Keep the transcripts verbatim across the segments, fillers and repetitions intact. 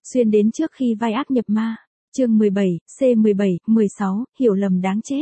Xuyên đến trước khi vai ác nhập ma. Chương mười bảy, C mười bảy, mười sáu, hiểu lầm đáng chết.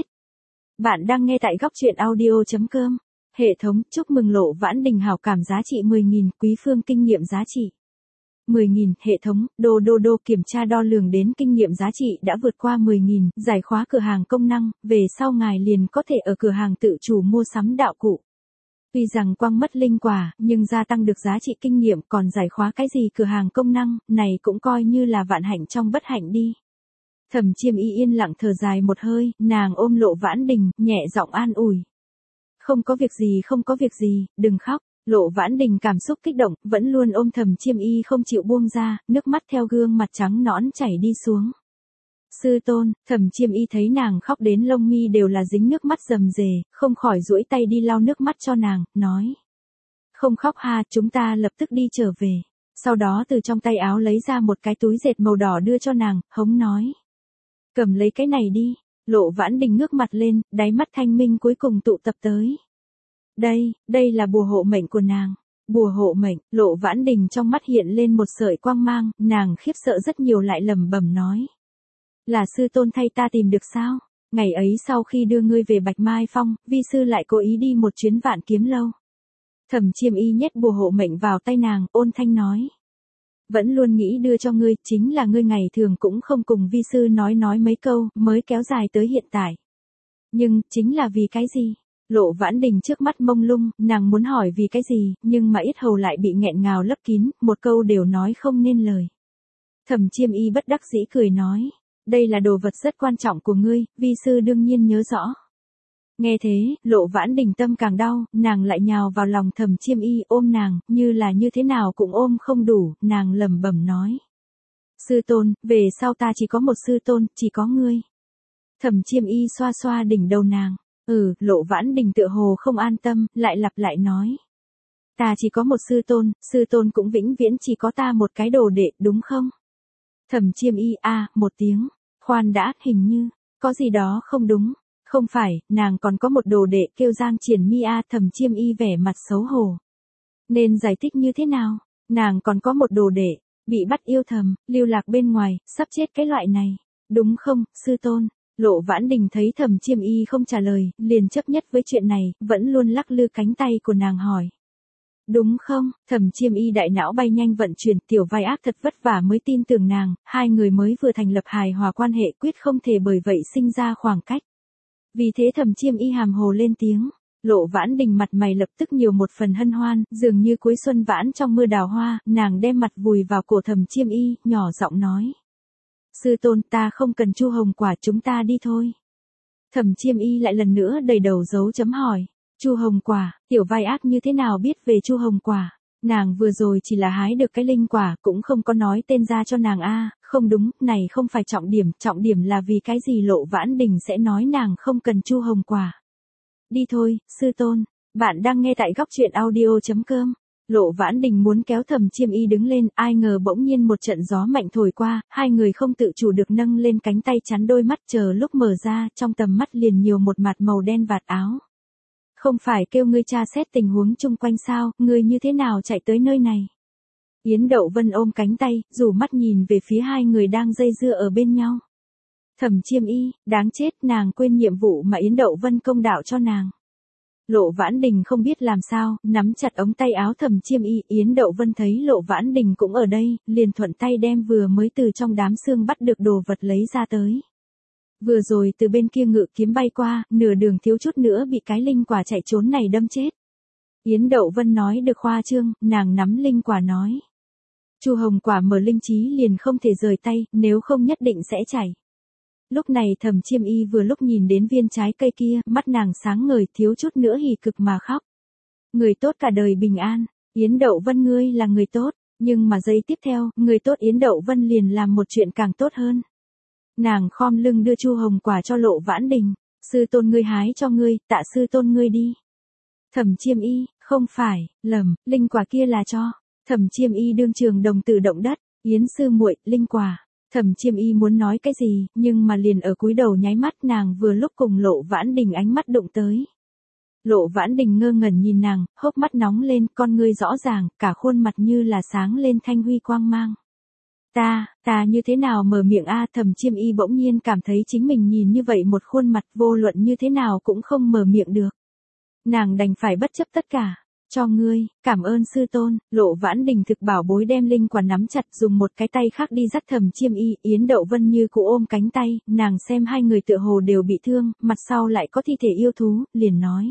Bạn đang nghe tại góc truyện audio chấm com. Hệ thống, chúc mừng Lộ Vãn Đình hảo cảm giá trị mười nghìn, Quý Phương kinh nghiệm giá trị mười nghìn, hệ thống, đô đô đô kiểm tra đo lường đến kinh nghiệm giá trị đã vượt qua mười nghìn, giải khóa cửa hàng công năng, về sau ngài liền có thể ở cửa hàng tự chủ mua sắm đạo cụ. Tuy rằng quăng mất linh quả, nhưng gia tăng được giá trị kinh nghiệm, còn giải khóa cái gì cửa hàng công năng, này cũng coi như là vạn hạnh trong bất hạnh đi. Thẩm Chiêm Y yên lặng thở dài một hơi, nàng ôm Lộ Vãn Đình, nhẹ giọng an ủi. Không có việc gì, không có việc gì, đừng khóc. Lộ Vãn Đình cảm xúc kích động, vẫn luôn ôm Thẩm Chiêm Y không chịu buông ra, nước mắt theo gương mặt trắng nõn chảy đi xuống. Sư tôn, Thẩm Chiêm Y thấy nàng khóc đến lông mi đều là dính nước mắt rầm rề, không khỏi duỗi tay đi lau nước mắt cho nàng, nói. Không khóc ha, chúng ta lập tức đi trở về. Sau đó từ trong tay áo lấy ra một cái túi dệt màu đỏ đưa cho nàng, hống nói. Cầm lấy cái này đi. Lộ Vãn Đình ngước mặt lên, đáy mắt thanh minh cuối cùng tụ tập tới. Đây, đây là bùa hộ mệnh của nàng. Bùa hộ mệnh, Lộ Vãn Đình trong mắt hiện lên một sợi quang mang, nàng khiếp sợ rất nhiều lại lẩm bẩm nói. Là sư tôn thay ta tìm được sao? Ngày ấy sau khi đưa ngươi về Bạch Mai Phong, vi sư lại cố ý đi một chuyến Vạn Kiếm Lâu. Thẩm Chiêm Y nhét bùa hộ mệnh vào tay nàng, ôn thanh nói. Vẫn luôn nghĩ đưa cho ngươi, chính là ngươi ngày thường cũng không cùng vi sư nói nói mấy câu, mới kéo dài tới hiện tại. Nhưng, chính là vì cái gì? Lộ Vãn Đình trước mắt mông lung, nàng muốn hỏi vì cái gì, nhưng mà yết hầu lại bị nghẹn ngào lấp kín, một câu đều nói không nên lời. Thẩm Chiêm Y bất đắc dĩ cười nói. Đây là đồ vật rất quan trọng của ngươi, vi sư đương nhiên nhớ rõ. Nghe thế, Lộ Vãn Đình tâm càng đau, nàng lại nhào vào lòng Thẩm Chiêm Y ôm nàng, như là như thế nào cũng ôm không đủ, nàng lẩm bẩm nói. Sư tôn, về sau ta chỉ có một sư tôn, chỉ có ngươi. Thẩm Chiêm Y xoa xoa đỉnh đầu nàng, ừ, Lộ Vãn Đình tựa hồ không an tâm, lại lặp lại nói. Ta chỉ có một sư tôn, sư tôn cũng vĩnh viễn chỉ có ta một cái đồ đệ, đúng không? Thẩm Chiêm Y a à, một tiếng, khoan đã, hình như, có gì đó không đúng. Không phải, nàng còn có một đồ đệ kêu Giang Triển Mi a. Thẩm Chiêm Y vẻ mặt xấu hổ. Nên giải thích như thế nào? Nàng còn có một đồ đệ, bị bắt yêu thầm, lưu lạc bên ngoài, sắp chết cái loại này. Đúng không, sư tôn? Lộ Vãn Đình thấy Thẩm Chiêm Y không trả lời, liền chấp nhất với chuyện này, vẫn luôn lắc lư cánh tay của nàng hỏi. Đúng không? Thẩm Chiêm Y đại não bay nhanh vận chuyển, tiểu vai ác thật vất vả mới tin tưởng nàng, hai người mới vừa thành lập hài hòa quan hệ, quyết không thể bởi vậy sinh ra khoảng cách. Vì thế Thẩm Chiêm Y hàm hồ lên tiếng, Lộ Vãn Đình mặt mày lập tức nhiều một phần hân hoan, dường như cuối xuân vãn trong mưa đào hoa, nàng đem mặt vùi vào cổ Thẩm Chiêm Y, nhỏ giọng nói. Sư tôn, ta không cần chu hồng quả, chúng ta đi thôi. Thẩm Chiêm Y lại lần nữa đầy đầu dấu chấm hỏi. Chu hồng quả, tiểu vai ác như thế nào biết về chu hồng quả? Nàng vừa rồi chỉ là hái được cái linh quả, cũng không có nói tên ra cho nàng a. Không đúng, này không phải trọng điểm, trọng điểm là vì cái gì Lộ Vãn Đình sẽ nói nàng không cần chu hồng quả. Đi thôi, sư tôn, bạn đang nghe tại góc truyện audio chấm com. Lộ Vãn Đình muốn kéo Thẩm Chiêm Y đứng lên, ai ngờ bỗng nhiên một trận gió mạnh thổi qua, hai người không tự chủ được nâng lên cánh tay chắn đôi mắt, chờ lúc mở ra, trong tầm mắt liền nhiều một mặt màu đen vạt áo. Không phải kêu ngươi tra xét tình huống chung quanh sao, ngươi như thế nào chạy tới nơi này? Yến Đậu Vân ôm cánh tay, rủ mắt nhìn về phía hai người đang dây dưa ở bên nhau. Thẩm Chiêm Y, đáng chết, nàng quên nhiệm vụ mà Yến Đậu Vân công đạo cho nàng. Lộ Vãn Đình không biết làm sao, nắm chặt ống tay áo Thẩm Chiêm Y, Yến Đậu Vân thấy Lộ Vãn Đình cũng ở đây, liền thuận tay đem vừa mới từ trong đám xương bắt được đồ vật lấy ra tới. Vừa rồi từ bên kia ngự kiếm bay qua, nửa đường thiếu chút nữa bị cái linh quả chạy trốn này đâm chết. Yến Đậu Vân nói được khoa trương, nàng nắm linh quả nói. Chu hồng quả mở linh trí liền không thể rời tay, nếu không nhất định sẽ chảy. Lúc này Thẩm Chiêm Y vừa lúc nhìn đến viên trái cây kia, mắt nàng sáng ngời, thiếu chút nữa hỉ cực mà khóc. Người tốt cả đời bình an, Yến Đậu Vân ngươi là người tốt, nhưng mà giây tiếp theo, người tốt Yến Đậu Vân liền làm một chuyện càng tốt hơn. Nàng khom lưng đưa chu hồng quả cho Lộ Vãn Đình, sư tôn ngươi hái cho ngươi, tạ sư tôn ngươi đi. Thẩm Chiêm Y, không phải, lầm, linh quả kia là cho. Thẩm Chiêm Y đương trường đồng tử động đất, Yến sư muội, linh quả. Thẩm Chiêm Y muốn nói cái gì, nhưng mà liền ở cúi đầu nháy mắt nàng vừa lúc cùng Lộ Vãn Đình ánh mắt đụng tới. Lộ Vãn Đình ngơ ngẩn nhìn nàng, hốc mắt nóng lên, con ngươi rõ ràng, cả khuôn mặt như là sáng lên thanh huy quang mang. Ta, ta như thế nào mở miệng a Thẩm Chiêm Y bỗng nhiên cảm thấy chính mình nhìn như vậy một khuôn mặt vô luận như thế nào cũng không mở miệng được. Nàng đành phải bất chấp tất cả. Cho ngươi, cảm ơn sư tôn. Lộ Vãn Đình thực bảo bối đem linh quả nắm chặt, dùng một cái tay khác đi dắt Thẩm Chiêm Y. Yến Đậu Vân như cụ ôm cánh tay, nàng xem hai người tựa hồ đều bị thương, mặt sau lại có thi thể yêu thú, liền nói.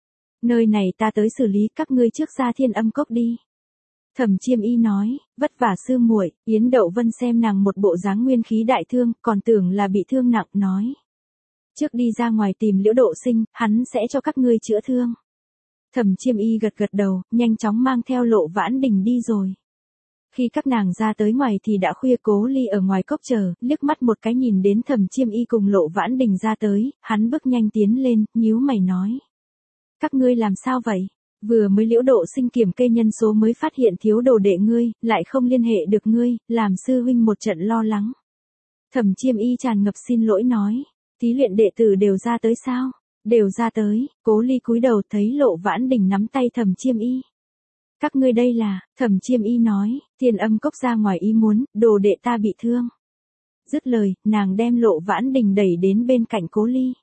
Nơi này ta tới xử lý, các ngươi trước ra Thiên Âm Cốc đi. Thẩm Chiêm Y nói, vất vả sư muội. Yến Đậu Vân xem nàng một bộ dáng nguyên khí đại thương, còn tưởng là bị thương nặng, nói. Trước đi ra ngoài tìm Liễu Độ Sinh, hắn sẽ cho các ngươi chữa thương. Thẩm Chiêm Y gật gật đầu, nhanh chóng mang theo Lộ Vãn Đình đi rồi. Khi các nàng ra tới ngoài thì đã khuya, Cố Ly ở ngoài cốc chờ, liếc mắt một cái nhìn đến Thẩm Chiêm Y cùng Lộ Vãn Đình ra tới, hắn bước nhanh tiến lên, nhíu mày nói. Các ngươi làm sao vậy? Vừa mới Liễu Độ Sinh kiểm kê nhân số mới phát hiện thiếu đồ đệ ngươi, lại không liên hệ được ngươi, làm sư huynh một trận lo lắng. Thẩm Chiêm Y tràn ngập xin lỗi nói, thí luyện đệ tử đều ra tới sao? Đều ra tới. Cố Ly cúi đầu thấy Lộ Vãn Đình nắm tay Thẩm Chiêm Y. Các ngươi đây là, Thẩm Chiêm Y nói, Thiên Âm Cốc ra ngoài ý muốn, đồ đệ ta bị thương. Dứt lời, nàng đem Lộ Vãn Đình đẩy đến bên cạnh Cố Ly.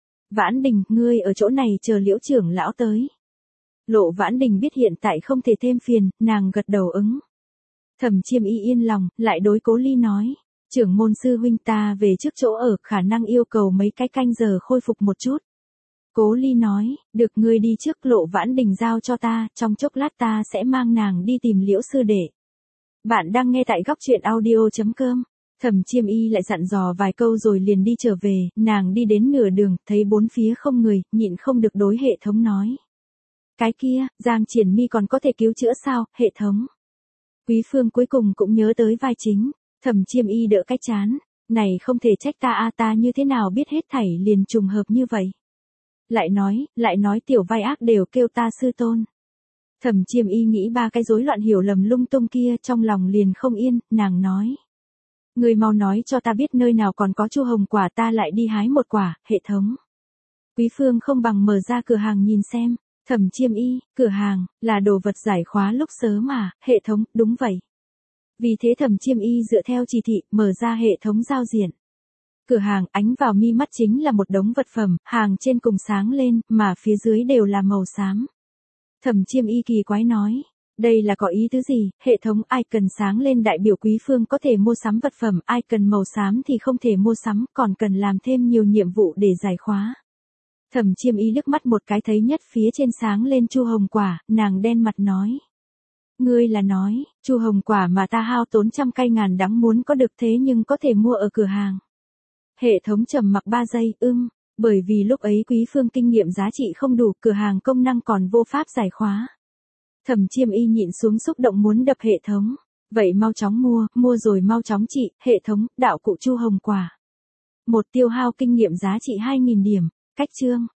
Vãn Đình, ngươi ở chỗ này chờ Liễu trưởng lão tới. Lộ Vãn Đình biết hiện tại không thể thêm phiền, nàng gật đầu ứng. Thẩm Chiêm Y yên lòng, lại đối Cố Ly nói, trưởng môn sư huynh ta về trước chỗ ở, khả năng yêu cầu mấy cái canh giờ khôi phục một chút. Cố Ly nói, được, ngươi đi trước. Lộ Vãn Đình giao cho ta, trong chốc lát ta sẽ mang nàng đi tìm Liễu sư đệ. Bạn đang nghe tại góc truyện audio chấm com. Thẩm Chiêm Y lại dặn dò vài câu rồi liền đi trở về, nàng đi đến nửa đường, thấy bốn phía không người, nhịn không được đối hệ thống nói. Cái kia, Giang Triển Mi còn có thể cứu chữa sao, hệ thống? Quý Phương cuối cùng cũng nhớ tới vai chính. Thẩm Chiêm Y đỡ cái chán, này không thể trách ta a ta như thế nào biết hết thảy liền trùng hợp như vậy. Lại nói, lại nói tiểu vai ác đều kêu ta sư tôn. Thẩm Chiêm Y nghĩ ba cái rối loạn hiểu lầm lung tung kia, trong lòng liền không yên, nàng nói. Người mau nói cho ta biết nơi nào còn có chu hồng quả, ta lại đi hái một quả, hệ thống. Quý Phương không bằng mở ra cửa hàng nhìn xem. Thẩm Chiêm Y, cửa hàng, là đồ vật giải khóa lúc sớm mà, hệ thống, đúng vậy. Vì thế Thẩm Chiêm Y dựa theo chỉ thị, mở ra hệ thống giao diện. Cửa hàng, ánh vào mi mắt chính là một đống vật phẩm, hàng trên cùng sáng lên, mà phía dưới đều là màu xám. Thẩm Chiêm Y kỳ quái nói, đây là có ý tứ gì? Hệ thống, ai cần sáng lên đại biểu Quý Phương có thể mua sắm vật phẩm, ai cần màu xám thì không thể mua sắm, còn cần làm thêm nhiều nhiệm vụ để giải khóa. Thẩm Chiêm Y liếc mắt một cái thấy nhất phía trên sáng lên chu hồng quả, nàng đen mặt nói. Ngươi là nói, chu hồng quả mà ta hao tốn trăm cây ngàn đắng muốn có được thế nhưng có thể mua ở cửa hàng. Hệ thống trầm mặc ba giây, ưm, bởi vì lúc ấy Quý Phương kinh nghiệm giá trị không đủ, cửa hàng công năng còn vô pháp giải khóa. Thẩm Chiêm Y nhịn xuống xúc động muốn đập hệ thống. Vậy mau chóng mua, mua rồi mau chóng trị, hệ thống, đạo cụ chu hồng quả. Một tiêu hao kinh nghiệm giá trị hai nghìn điểm, cách chương.